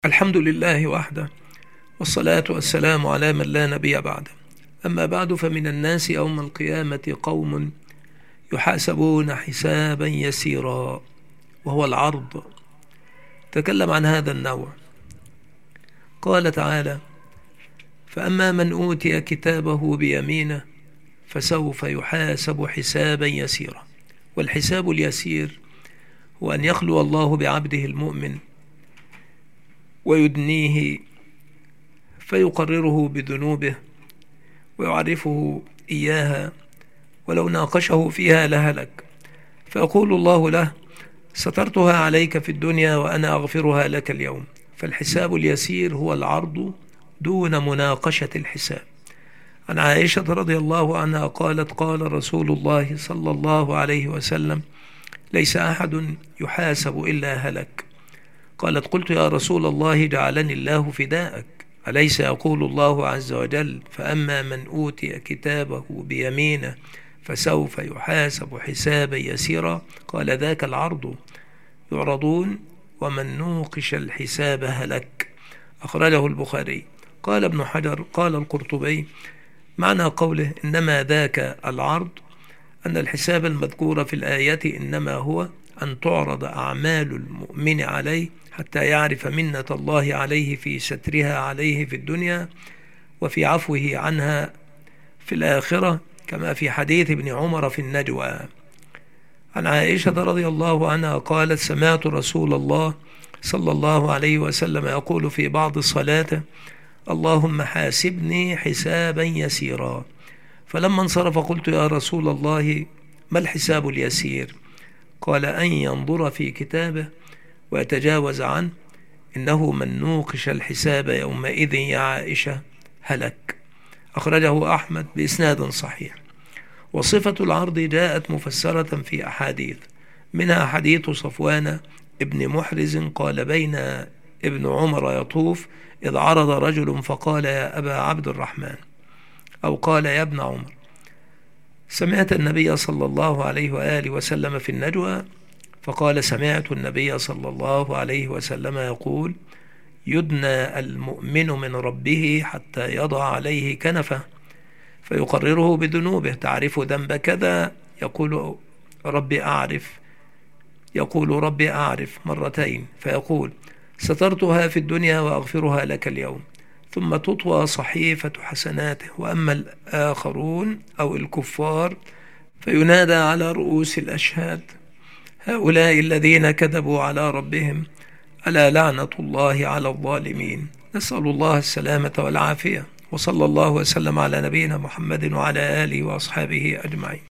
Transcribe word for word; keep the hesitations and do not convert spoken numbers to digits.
الحمد لله وحده، والصلاة والسلام على من لا نبي بعده. أما بعد، فمن الناس يوم القيامة قوم يحاسبون حسابا يسيرا، وهو العرض. تكلم عن هذا النوع. قال تعالى: فأما من أوتي كتابه بيمينه فسوف يحاسب حسابا يسيرا. والحساب اليسير هو أن يخلو الله بعبده المؤمن ويدنيه فيقرره بذنوبه ويعرفه إياها، ولو ناقشه فيها لهلك، فيقول الله له: سترتها عليك في الدنيا وأنا أغفرها لك اليوم. فالحساب اليسير هو العرض دون مناقشة الحساب. عن عائشة رضي الله عنها قالت: قال رسول الله صلى الله عليه وسلم: ليس أحد يحاسب إلا هلك. قالت: قلت يا رسول الله جعلني الله فداءك، أليس يقول الله عز وجل: فأما من أوتي كتابه بيمينه فسوف يحاسب حسابا يسيرا؟ قال: ذاك العرض، يعرضون ومن نوقش الحساب هلك. أخرجه البخاري. قال ابن حجر قال القرطبي: معنى قوله إنما ذاك العرض أن الحساب المذكور في الآية إنما هو أن تعرض أعمال المؤمن عليه حتى يعرف منة الله عليه في سترها عليه في الدنيا وفي عفوه عنها في الآخرة، كما في حديث ابن عمر في النجوى. عن عائشة رضي الله عنها قالت: سمعت رسول الله صلى الله عليه وسلم يقول في بعض صلاته: اللهم حاسبني حسابا يسيرا. فلما انصرف قلت: يا رسول الله، ما الحساب اليسير؟ قال: أن ينظر في كتابه ويتجاوز عنه، إنه من نوقش الحساب يومئذ يا عائشة هلك. أخرجه أحمد بإسناد صحيح. وصفة العرض جاءت مفسرة في أحاديث، منها حديث صفوان ابن محرز قال: بين ابن عمر يطوف إذ عرض رجل فقال: يا أبا عبد الرحمن، أو قال: يا ابن عمر، سمعت النبي صلى الله عليه وآله وسلم في النجوى؟ فقال: سمعت النبي صلى الله عليه وسلم يقول: يدنى المؤمن من ربه حتى يضع عليه كنفه فيقرره بذنوبه. تعرف ذنب كذا؟ يقول: ربي أعرف. يقول: ربي أعرف مرتين، فيقول: سترتها في الدنيا وأغفرها لك اليوم. ثم تطوى صحيفة حسناته. وأما الآخرون أو الكفار فينادى على رؤوس الأشهاد: هؤلاء الذين كذبوا على ربهم، ألا لعنة الله على الظالمين. نسأل الله السلامة والعافية، وصلى الله وسلم على نبينا محمد وعلى آله وأصحابه أجمعين.